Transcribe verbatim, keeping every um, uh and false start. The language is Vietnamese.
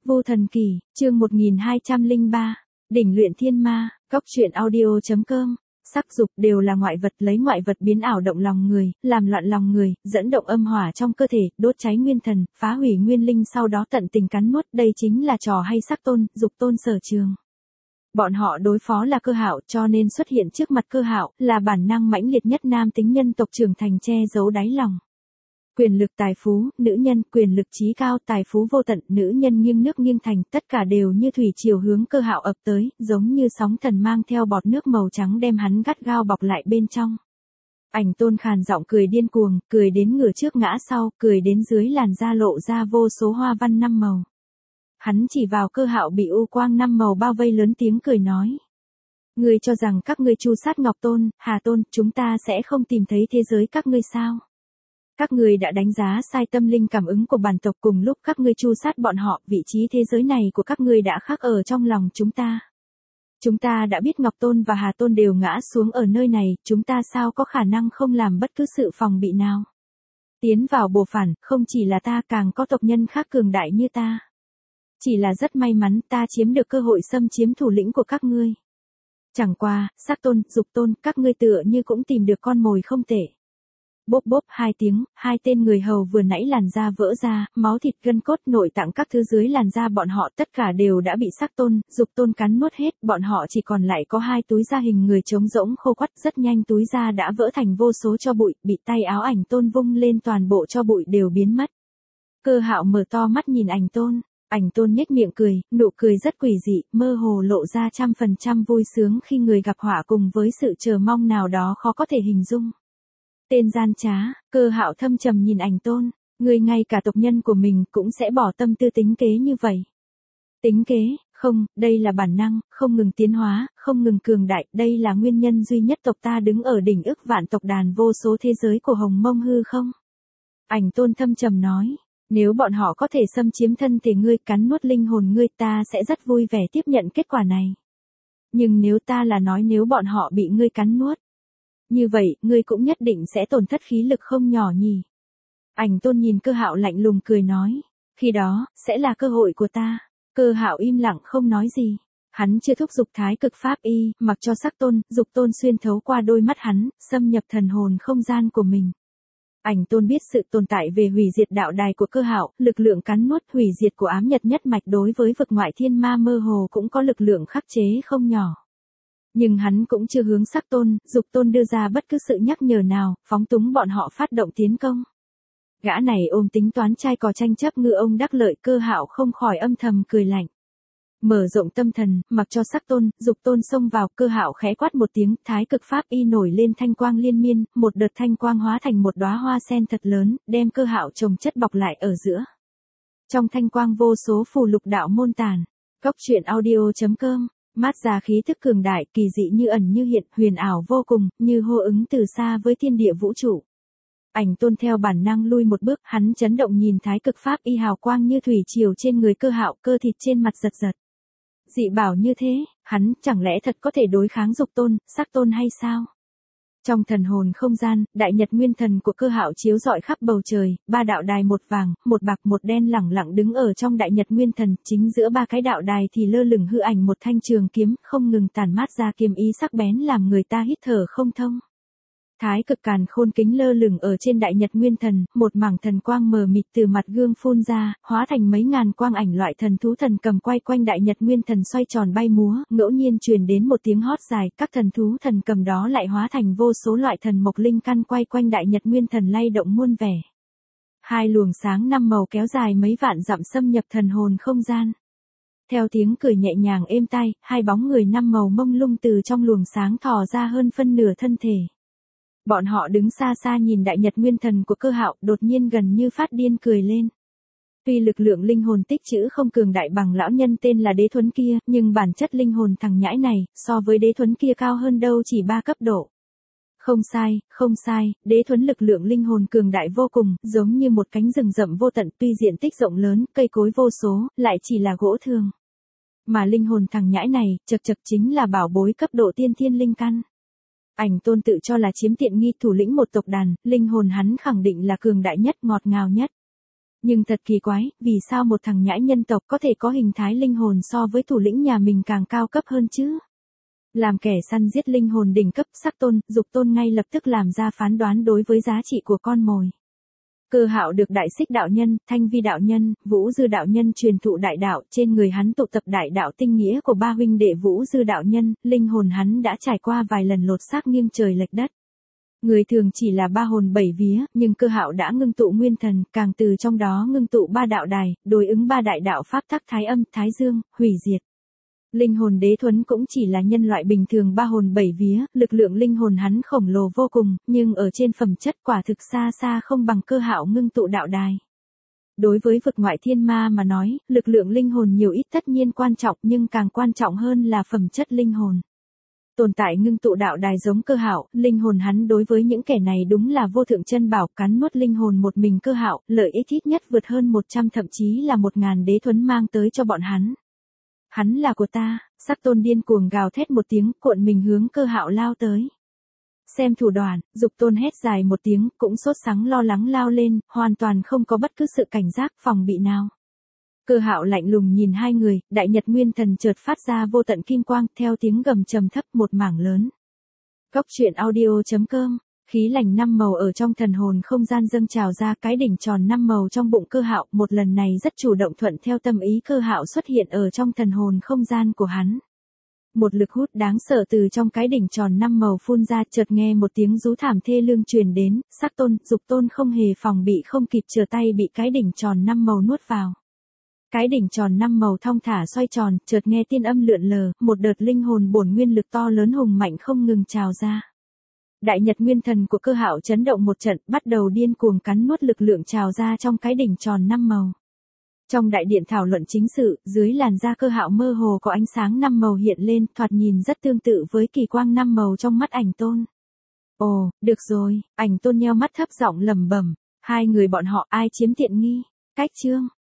Vô Thần Kỳ, chương một nghìn hai trăm lẻ ba, Đỉnh Luyện Thiên Ma, Cóc Truyện Audio chấm com. Sắc dục đều là ngoại vật, lấy ngoại vật biến ảo động lòng người, làm loạn lòng người, dẫn động âm hỏa trong cơ thể, đốt cháy nguyên thần, phá hủy nguyên linh, sau đó tận tình cắn nuốt, đây chính là trò hay sắc tôn, dục tôn sở trường. Bọn họ đối phó là Cơ Hạo, cho nên xuất hiện trước mặt Cơ Hạo là bản năng mãnh liệt nhất nam tính nhân tộc trưởng thành che giấu đáy lòng. Quyền lực, tài phú, nữ nhân, quyền lực trí cao, tài phú vô tận, nữ nhân nghiêng nước nghiêng thành, tất cả đều như thủy triều hướng Cơ Hạo ập tới, giống như sóng thần mang theo bọt nước màu trắng đem hắn gắt gao bọc lại bên trong. Ảnh Tôn khàn giọng cười điên cuồng, cười đến ngửa trước ngã sau, cười đến dưới làn da lộ ra vô số hoa văn năm màu. Hắn chỉ vào Cơ Hạo bị u quang năm màu bao vây, lớn tiếng cười nói: "Ngươi cho rằng các ngươi tru sát Ngọc Tôn, Hà Tôn, chúng ta sẽ không tìm thấy thế giới các ngươi sao? Các ngươi đã đánh giá sai tâm linh cảm ứng của bản tộc, cùng lúc các ngươi tru sát bọn họ, vị trí thế giới này của các ngươi đã khắc ở trong lòng chúng ta. Chúng ta đã biết Ngọc Tôn và Hà Tôn đều ngã xuống ở nơi này, chúng ta sao có khả năng không làm bất cứ sự phòng bị nào? Tiến vào bồ phản, không chỉ là ta, càng có tộc nhân khác cường đại như ta. Chỉ là rất may mắn ta chiếm được cơ hội xâm chiếm thủ lĩnh của các ngươi. Chẳng qua, Sắc Tôn, Dục Tôn, các ngươi tựa như cũng tìm được con mồi không tệ." Bốp bốp hai tiếng, hai tên người hầu vừa nãy làn da vỡ ra, máu thịt gân cốt nội tạng các thứ dưới làn da bọn họ tất cả đều đã bị Sắc Tôn, Dục Tôn cắn nuốt hết, bọn họ chỉ còn lại có hai túi da hình người trống rỗng khô quắt, rất nhanh túi da đã vỡ thành vô số tro bụi, bị tay áo Ảnh Tôn vung lên toàn bộ tro bụi đều biến mất. Cơ Hạo mở to mắt nhìn Ảnh Tôn. Ảnh Tôn nhếch miệng cười, nụ cười rất quỷ dị, mơ hồ lộ ra trăm phần trăm vui sướng khi người gặp họa cùng với sự chờ mong nào đó khó có thể hình dung. Tên gian trá, Cơ Hạo thâm trầm nhìn Ảnh Tôn, người ngay cả tộc nhân của mình cũng sẽ bỏ tâm tư tính kế như vậy. Tính kế, không, đây là bản năng, không ngừng tiến hóa, không ngừng cường đại, đây là nguyên nhân duy nhất tộc ta đứng ở đỉnh ức vạn tộc đàn vô số thế giới của Hồng Mông hư không? Ảnh Tôn thâm trầm nói. Nếu bọn họ có thể xâm chiếm thân thể ngươi, cắn nuốt linh hồn ngươi, ta sẽ rất vui vẻ tiếp nhận kết quả này. Nhưng nếu ta là nói nếu bọn họ bị ngươi cắn nuốt, như vậy, ngươi cũng nhất định sẽ tổn thất khí lực không nhỏ nhỉ? Ảnh Tôn nhìn Cơ Hạo lạnh lùng cười nói, khi đó, sẽ là cơ hội của ta. Cơ Hạo im lặng không nói gì. Hắn chưa thúc giục thái cực pháp y, mặc cho Sắc Tôn, Dục Tôn xuyên thấu qua đôi mắt hắn, xâm nhập thần hồn không gian của mình. Ảnh Tôn biết sự tồn tại về hủy diệt đạo đài của Cơ Hạo, lực lượng cắn nuốt hủy diệt của ám nhật nhất mạch đối với vực ngoại thiên ma mơ hồ cũng có lực lượng khắc chế không nhỏ. Nhưng hắn cũng chưa hướng Sắc Tôn, Dục Tôn đưa ra bất cứ sự nhắc nhở nào, phóng túng bọn họ phát động tiến công. Gã này ôm tính toán trai cò tranh chấp ngư ông đắc lợi, Cơ Hạo không khỏi âm thầm cười lạnh. Mở rộng tâm thần, mặc cho Sắc Tôn, Dục Tôn xông vào, Cơ Hạo khẽ quát một tiếng, thái cực pháp y nổi lên thanh quang liên miên, một đợt thanh quang hóa thành một đóa hoa sen thật lớn, đem Cơ Hạo chồng chất bọc lại ở giữa. Trong thanh quang vô số phù lục đạo môn tàn. Cóc Truyện Audio chấm com. Mát ra khí thức cường đại, kỳ dị như ẩn như hiện, huyền ảo vô cùng, như hô ứng từ xa với thiên địa vũ trụ. Ảnh Tôn theo bản năng lui một bước, hắn chấn động nhìn thái cực pháp y hào quang như thủy triều trên người Cơ Hạo, cơ thịt trên mặt giật giật. Dị bảo như thế, hắn chẳng lẽ thật có thể đối kháng Dục Tôn, Sắc Tôn hay sao? Trong thần hồn không gian, đại nhật nguyên thần của Cơ Hạo chiếu rọi khắp bầu trời, ba đạo đài một vàng, một bạc một đen lẳng lặng đứng ở trong đại nhật nguyên thần, chính giữa ba cái đạo đài thì lơ lửng hư ảnh một thanh trường kiếm, không ngừng tản mát ra kiếm ý sắc bén làm người ta hít thở không thông. Thái cực càn khôn kính lơ lửng ở trên đại nhật nguyên thần, một mảng thần quang mờ mịt từ mặt gương phun ra, hóa thành mấy ngàn quang ảnh loại thần thú thần cầm quay quanh đại nhật nguyên thần xoay tròn bay múa, ngẫu nhiên truyền đến một tiếng hót dài, các thần thú thần cầm đó lại hóa thành vô số loại thần mộc linh căn quay quanh đại nhật nguyên thần lay động muôn vẻ. Hai luồng sáng năm màu kéo dài mấy vạn dặm xâm nhập thần hồn không gian. Theo tiếng cười nhẹ nhàng êm tai, hai bóng người năm màu mông lung từ trong luồng sáng thò ra hơn phân nửa thân thể. Bọn họ đứng xa xa nhìn đại nhật nguyên thần của Cơ Hạo, đột nhiên gần như phát điên cười lên. Tuy lực lượng linh hồn tích trữ không cường đại bằng lão nhân tên là Đế Thuấn kia, nhưng bản chất linh hồn thằng nhãi này, so với Đế Thuấn kia cao hơn đâu chỉ ba cấp độ. Không sai, không sai, Đế Thuấn lực lượng linh hồn cường đại vô cùng, giống như một cánh rừng rậm vô tận, tuy diện tích rộng lớn, cây cối vô số, lại chỉ là gỗ thường. Mà linh hồn thằng nhãi này, chật chật chính là bảo bối cấp độ tiên thiên linh căn. Ảnh Tôn tự cho là chiếm tiện nghi thủ lĩnh một tộc đàn, linh hồn hắn khẳng định là cường đại nhất, ngọt ngào nhất. Nhưng thật kỳ quái, vì sao một thằng nhãi nhân tộc có thể có hình thái linh hồn so với thủ lĩnh nhà mình càng cao cấp hơn chứ? Làm kẻ săn giết linh hồn đỉnh cấp, Sắc Tôn, Dục Tôn ngay lập tức làm ra phán đoán đối với giá trị của con mồi. Cơ Hạo được Đại Xích đạo nhân, Thanh Vi đạo nhân, Vũ Dư đạo nhân truyền thụ đại đạo, trên người hắn tụ tập đại đạo tinh nghĩa của ba huynh đệ Vũ Dư đạo nhân, linh hồn hắn đã trải qua vài lần lột xác nghiêng trời lệch đất. Người thường chỉ là ba hồn bảy vía, nhưng Cơ Hạo đã ngưng tụ nguyên thần, càng từ trong đó ngưng tụ ba đạo đài, đối ứng ba đại đạo pháp tắc Thái Âm, Thái Dương, hủy diệt. Linh hồn Đế Thuấn cũng chỉ là nhân loại bình thường ba hồn bảy vía, lực lượng linh hồn hắn khổng lồ vô cùng, nhưng ở trên phẩm chất quả thực xa xa không bằng Cơ Hạo ngưng tụ đạo đài. Đối với vực ngoại thiên ma mà nói, lực lượng linh hồn nhiều ít tất nhiên quan trọng, nhưng càng quan trọng hơn là phẩm chất linh hồn. Tồn tại ngưng tụ đạo đài giống Cơ Hạo, linh hồn hắn đối với những kẻ này đúng là vô thượng chân bảo, cắn nuốt linh hồn một mình Cơ Hạo, lợi ích ít nhất vượt hơn một trăm thậm chí là một ngàn Đế Thuấn mang tới cho bọn hắn. Hắn là của ta, Sắc Tôn điên cuồng gào thét một tiếng, cuộn mình hướng Cơ Hạo lao tới. Xem thủ đoạn, Dục Tôn hét dài một tiếng, cũng sốt sắng lo lắng lao lên, hoàn toàn không có bất cứ sự cảnh giác, phòng bị nào. Cơ Hạo lạnh lùng nhìn hai người, Đại Nhật Nguyên Thần chợt phát ra vô tận kim quang, theo tiếng gầm trầm thấp một mảng lớn. Góc truyện audio chấm com, khí lành năm màu ở trong thần hồn không gian dâng trào ra, cái đỉnh tròn năm màu trong bụng Cơ Hạo, một lần này rất chủ động thuận theo tâm ý Cơ Hạo xuất hiện ở trong thần hồn không gian của hắn. Một lực hút đáng sợ từ trong cái đỉnh tròn năm màu phun ra, chợt nghe một tiếng rú thảm thê lương truyền đến, Sắc Tôn, Dục Tôn không hề phòng bị, không kịp trở tay bị cái đỉnh tròn năm màu nuốt vào. Cái đỉnh tròn năm màu thong thả xoay tròn, chợt nghe tiên âm lượn lờ, một đợt linh hồn bổn nguyên lực to lớn hùng mạnh không ngừng trào ra. Đại Nhật Nguyên Thần của Cơ Hạo chấn động một trận, bắt đầu điên cuồng cắn nuốt lực lượng trào ra trong cái đỉnh tròn năm màu. Trong đại điện thảo luận chính sự, dưới làn da Cơ Hạo mơ hồ có ánh sáng năm màu hiện lên, thoạt nhìn rất tương tự với kỳ quang năm màu trong mắt Ảnh Tôn. Ồ, được rồi, Ảnh Tôn nheo mắt thấp giọng lẩm bẩm, hai người bọn họ ai chiếm tiện nghi? Cách chương